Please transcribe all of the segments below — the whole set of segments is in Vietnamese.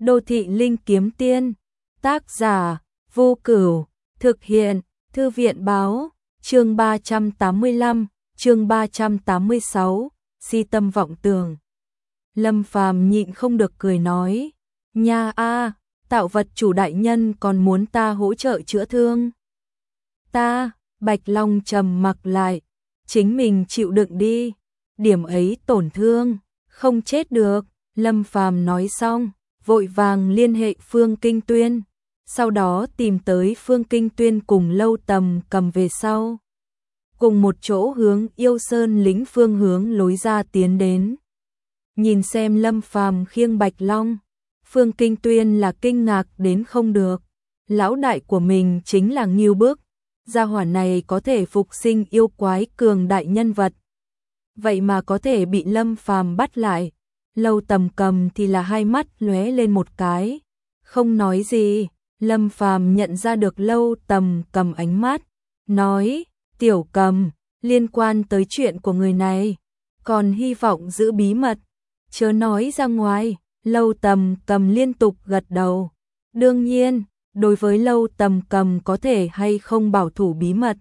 Đô thị linh kiếm tiên, tác giả, Vô Cửu, thực hiện, Thư viện báo, chương 385, chương 386, si tâm vọng tưởng. Lâm Phàm nhịn không được cười nói, nha a, tạo vật chủ đại nhân còn muốn ta hỗ trợ chữa thương. Ta, Bạch Long trầm mặc lại, chính mình chịu đựng đi, điểm ấy tổn thương, không chết được. Lâm Phàm nói xong, vội vàng liên hệ Phương Kinh Tuyên, sau đó tìm tới Phương Kinh Tuyên cùng Lâu Tầm Cầm về sau. Cùng một chỗ hướng Yêu Sơn lĩnh phương hướng lối ra tiến đến. Nhìn xem Lâm Phàm khiêng Bạch Long, Phương Kinh Tuyên là kinh ngạc đến không được. Lão đại của mình chính là Ngưu Bức, gia hỏa này có thể phục sinh yêu quái cường đại nhân vật. Vậy mà có thể bị Lâm Phàm bắt lại. Lâu Tầm Cầm thì là hai mắt lóe lên một cái, không nói gì. Lâm Phàm nhận ra được Lâu Tầm Cầm ánh mắt, nói, Tiểu Cầm, liên quan tới chuyện của người này, còn hy vọng giữ bí mật, chớ nói ra ngoài. Lâu Tầm Cầm liên tục gật đầu. Đương nhiên, đối với Lâu Tầm Cầm có thể hay không bảo thủ bí mật,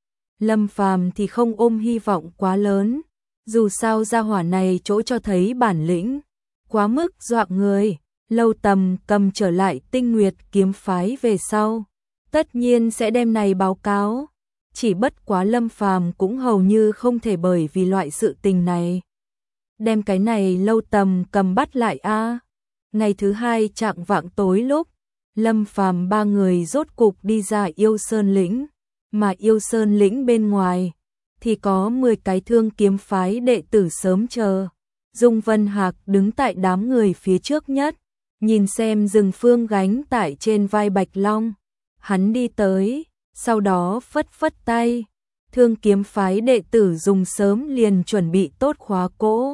Lâm Phàm thì không ôm hy vọng quá lớn. Dù sao gia hỏa này chỗ cho thấy bản lĩnh quá mức dọa người. Lâu Tầm Cầm trở lại Tinh Nguyệt kiếm phái về sau, tất nhiên sẽ đem này báo cáo. Chỉ bất quá Lâm Phàm cũng hầu như không thể bởi vì loại sự tình này đem cái này Lâu Tầm Cầm bắt lại a. Ngày thứ hai chạng vạng tối lúc, Lâm Phàm ba người rốt cục đi ra Yêu Sơn lĩnh, mà Yêu Sơn lĩnh bên ngoài thì có 10 cái Thương kiếm phái đệ tử sớm chờ. Dung Vân Hạc đứng tại đám người phía trước nhất, nhìn xem Rừng Phương gánh tại trên vai Bạch Long. Hắn đi tới, sau đó phất phất tay. Thương kiếm phái đệ tử dùng sớm liền chuẩn bị tốt khóa cỗ,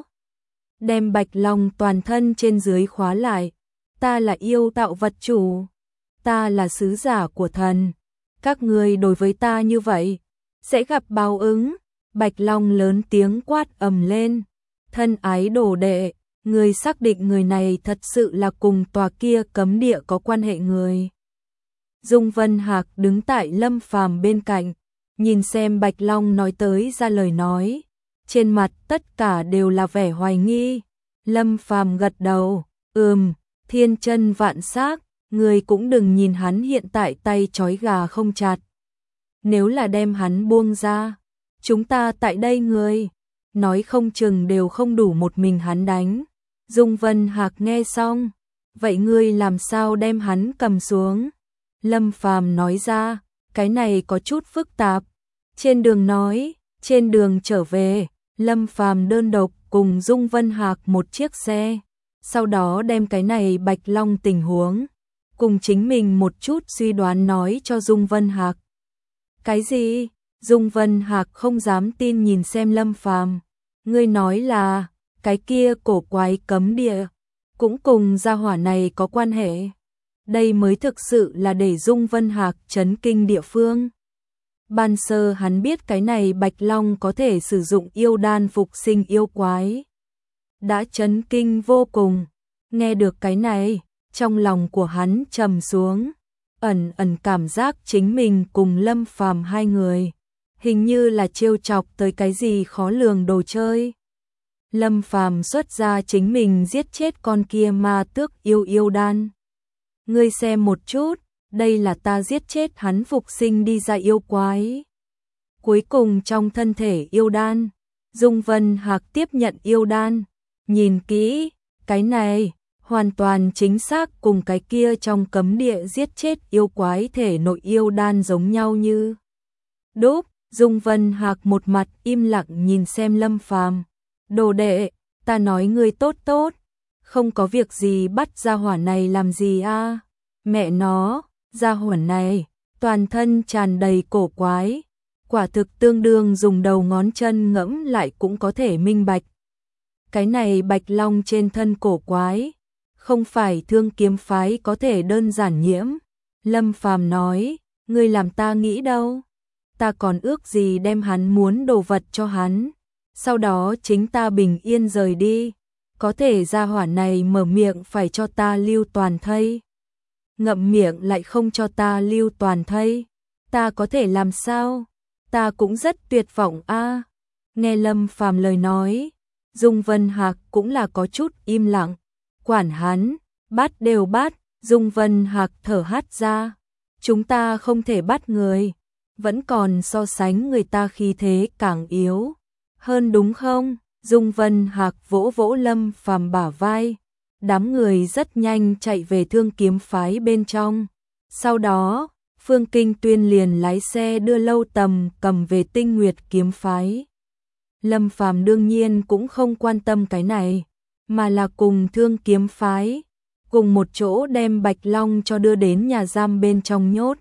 đem Bạch Long toàn thân trên dưới khóa lại. Ta là yêu tạo vật chủ, ta là sứ giả của thần, các ngươi đối với ta như vậy sẽ gặp báo ứng. Bạch Long lớn tiếng quát ầm lên, thân ái đồ đệ, người xác định người này thật sự là cùng tòa kia cấm địa có quan hệ người. Dung Vân Hạc đứng tại Lâm Phàm bên cạnh, nhìn xem Bạch Long nói tới ra lời nói, trên mặt tất cả đều là vẻ hoài nghi. Lâm Phàm gật đầu, thiên chân vạn xác, người cũng đừng nhìn hắn hiện tại tay trói gà không chặt. Nếu là đem hắn buông ra, chúng ta tại đây người, nói không chừng đều không đủ một mình hắn đánh. Dung Vân Hạc nghe xong, vậy ngươi làm sao đem hắn cầm xuống? Lâm Phàm nói ra, cái này có chút phức tạp. Trên đường trở về, Lâm Phàm đơn độc cùng Dung Vân Hạc một chiếc xe, sau đó đem cái này Bạch Long tình huống cùng chính mình một chút suy đoán nói cho Dung Vân Hạc. Cái gì? Dung Vân Hạc không dám tin nhìn xem Lâm Phàm. Ngươi nói là cái kia cổ quái cấm địa cũng cùng gia hỏa này có quan hệ? Đây mới thực sự là để Dung Vân Hạc chấn kinh địa phương. Ban sơ hắn biết cái này Bạch Long có thể sử dụng yêu đan phục sinh yêu quái, đã chấn kinh vô cùng. Nghe được cái này, trong lòng của hắn trầm xuống, ẩn cảm giác chính mình cùng Lâm Phàm hai người hình như là trêu chọc tới cái gì khó lường đồ chơi. Lâm Phàm xuất ra chính mình giết chết con kia ma tước yêu đan. Ngươi xem một chút, đây là ta giết chết hắn phục sinh đi ra yêu quái. Cuối cùng trong thân thể yêu đan, Dung Vân Hạc tiếp nhận yêu đan, nhìn kỹ, cái này hoàn toàn chính xác cùng cái kia trong cấm địa giết chết yêu quái thể nội yêu đan giống nhau như đúc. Dung Vân Hạc một mặt im lặng nhìn xem Lâm Phàm. Đồ đệ, ta nói ngươi tốt, không có việc gì bắt gia hỏa này làm gì a? Mẹ nó, gia hỏa này toàn thân tràn đầy cổ quái, quả thực tương đương dùng đầu ngón chân ngẫm lại cũng có thể minh bạch. Cái này Bạch Long trên thân cổ quái, không phải Thương kiếm phái có thể đơn giản nhiễm. Lâm Phàm nói, ngươi làm ta nghĩ đâu, ta còn ước gì đem hắn muốn đồ vật cho hắn, sau đó chính ta bình yên rời đi. có thể gia hỏa này mở miệng phải cho ta lưu toàn thây. Ngậm miệng lại không cho ta lưu toàn thây. Ta có thể làm sao? Ta cũng rất tuyệt vọng a. Nghe Lâm Phàm lời nói, Dung Vân Hạc cũng là có chút im lặng. Quản hắn, bắt đều bắt. Dung Vân Hạc thở hắt ra. Chúng ta không thể bắt người, vẫn còn so sánh người ta khí thế càng yếu hơn đúng không? Dung Vân Hạc vỗ vỗ Lâm Phàm bả vai. Đám người rất nhanh chạy về Thương Kiếm phái bên trong. Sau đó, Phương Kinh Tuyên liền lái xe đưa Lâu Tầm cầm về Tinh Nguyệt kiếm phái. Lâm Phàm đương nhiên cũng không quan tâm cái này, mà là cùng Thương Kiếm phái cùng một chỗ đem Bạch Long cho đưa đến nhà giam bên trong nhốt.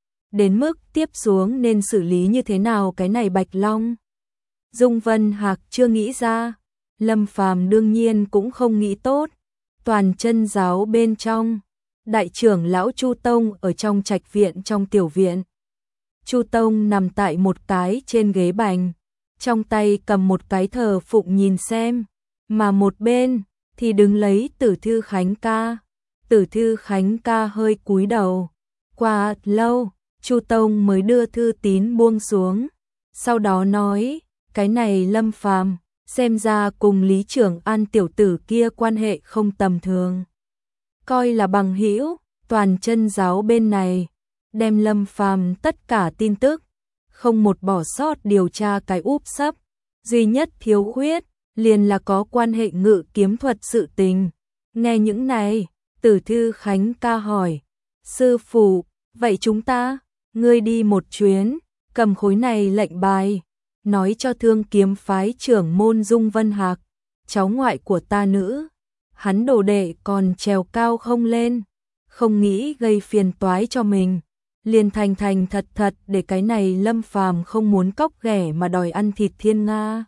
Đến mức tiếp xuống nên xử lý như thế nào cái này Bạch Long, Dung Vân Hạc chưa nghĩ ra. Lâm Phàm đương nhiên cũng không nghĩ tốt. Toàn chân giáo bên trong, đại trưởng lão Chu Tông ở trong trạch viện trong tiểu viện. Chu Tông nằm tại một cái trên ghế bành, trong tay cầm một cái thờ phụng nhìn xem, mà một bên thì đứng lấy Tử Thư Khánh ca. Tử Thư Khánh ca hơi cúi đầu. Qua lâu, Chu Tông mới đưa thư tín buông xuống, sau đó nói, cái này Lâm Phàm xem ra cùng Lý Trưởng An tiểu tử kia quan hệ không tầm thường. Coi là bằng hữu, toàn chân giáo bên này đem Lâm Phàm tất cả tin tức, không một bỏ sót điều tra cái úp sấp. Duy nhất thiếu khuyết liền là có quan hệ ngự kiếm thuật sự tình. Nghe những này, Tử Thư Khánh ca hỏi, sư phụ, vậy chúng ta, ngươi đi một chuyến, cầm khối này lệnh bài, nói cho Thương Kiếm phái trưởng môn Dung Vân Hạc, cháu ngoại của ta nữ, hắn đồ đệ còn trèo cao không lên, không nghĩ gây phiền toái cho mình, liền thành thành thật thật để cái này Lâm Phàm không muốn cóc ghẻ mà đòi ăn thịt thiên nga.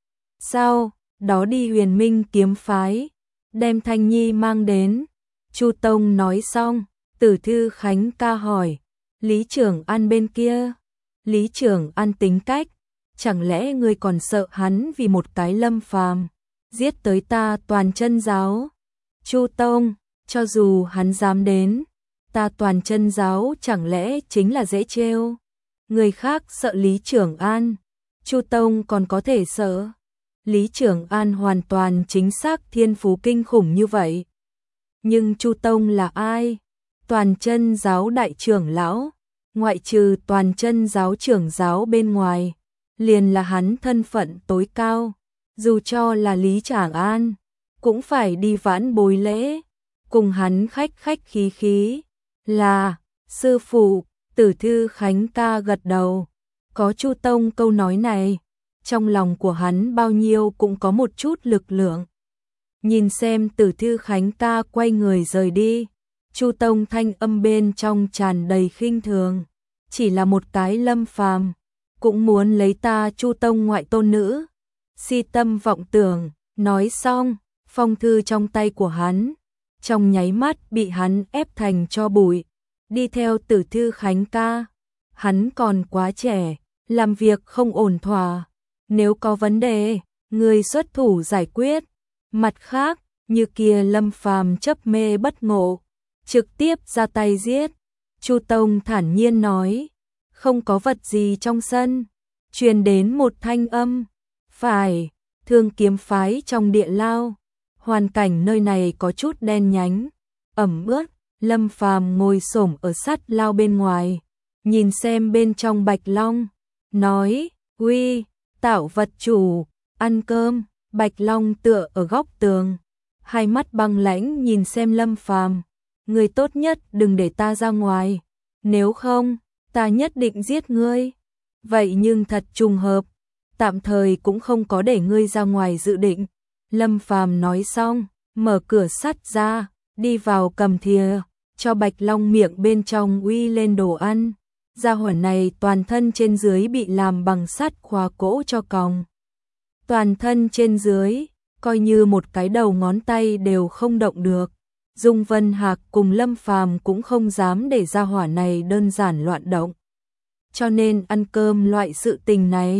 Sau đó đi Huyền Minh kiếm phái, đem Thanh Nhi mang đến. Chu Tông nói xong, Tử Thư Khánh ca hỏi, Lý Trưởng An bên kia, Lý Trưởng An tính cách, chẳng lẽ ngươi còn sợ hắn vì một cái Lâm Phàm giết tới ta toàn chân giáo? Chu Tông, cho dù hắn dám đến, ta toàn chân giáo chẳng lẽ chính là dễ trêu? Người khác sợ Lý Trưởng An, Chu Tông còn có thể sợ. Lý Trưởng An hoàn toàn chính xác thiên phú kinh khủng như vậy. Nhưng Chu Tông là ai? Toàn chân giáo đại trưởng lão, ngoại trừ toàn chân giáo trưởng giáo bên ngoài, liền là hắn thân phận tối cao. Dù cho là Lý Trưởng An, cũng phải đi vãn bối lễ, cùng hắn khách khách khí khí. Là, sư phụ, Tử Thư Khánh ca gật đầu. Có Chu Tông câu nói này, trong lòng của hắn bao nhiêu cũng có một chút lực lượng. Nhìn xem Tử Thư Khánh ca quay người rời đi, Chu Tông thanh âm bên trong tràn đầy khinh thường, chỉ là một cái Lâm Phàm cũng muốn lấy ta Chu Tông ngoại tôn nữ, si tâm vọng tưởng. Nói xong, phong thư trong tay của hắn trong nháy mắt bị hắn ép thành tro bụi. Đi theo Tử Thư Khánh ca, hắn còn quá trẻ, làm việc không ổn thỏa, nếu có vấn đề, người xuất thủ giải quyết. Mặt khác, như kia Lâm Phàm chấp mê bất ngộ, trực tiếp ra tay giết. Chu Tông thản nhiên nói, không có vật gì trong sân. Truyền đến một thanh âm, phải, Thương Kiếm phái trong địa lao. Hoàn cảnh nơi này có chút đen nhánh, ẩm ướt. Lâm Phàm ngồi xổm ở sát lao bên ngoài, nhìn xem bên trong Bạch Long, nói, uy, tạo vật chủ, ăn cơm. Bạch Long tựa ở góc tường, hai mắt băng lãnh nhìn xem Lâm Phàm, người tốt nhất đừng để ta ra ngoài, nếu không, ta nhất định giết ngươi. Vậy nhưng thật trùng hợp, tạm thời cũng không có để ngươi ra ngoài dự định. Lâm Phàm nói xong, mở cửa sắt ra, đi vào cầm thìa, cho Bạch Long miệng bên trong uy lên đồ ăn. Gia hỏa này toàn thân trên dưới bị làm bằng sắt khóa cỗ cho còng. Toàn thân trên dưới, coi như một cái đầu ngón tay đều không động được. Dung Vân Hạc cùng Lâm Phàm cũng không dám để gia hỏa này đơn giản loạn động. Cho nên ăn cơm loại sự tình này,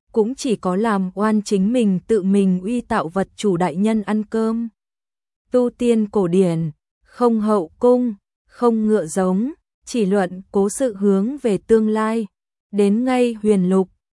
cũng chỉ có làm oan chính mình tự mình uy tạo vật chủ đại nhân ăn cơm. Tu tiên cổ điển, không hậu cung, không ngựa giống, chỉ luận cố sự hướng về tương lai. Đến ngay huyền lục,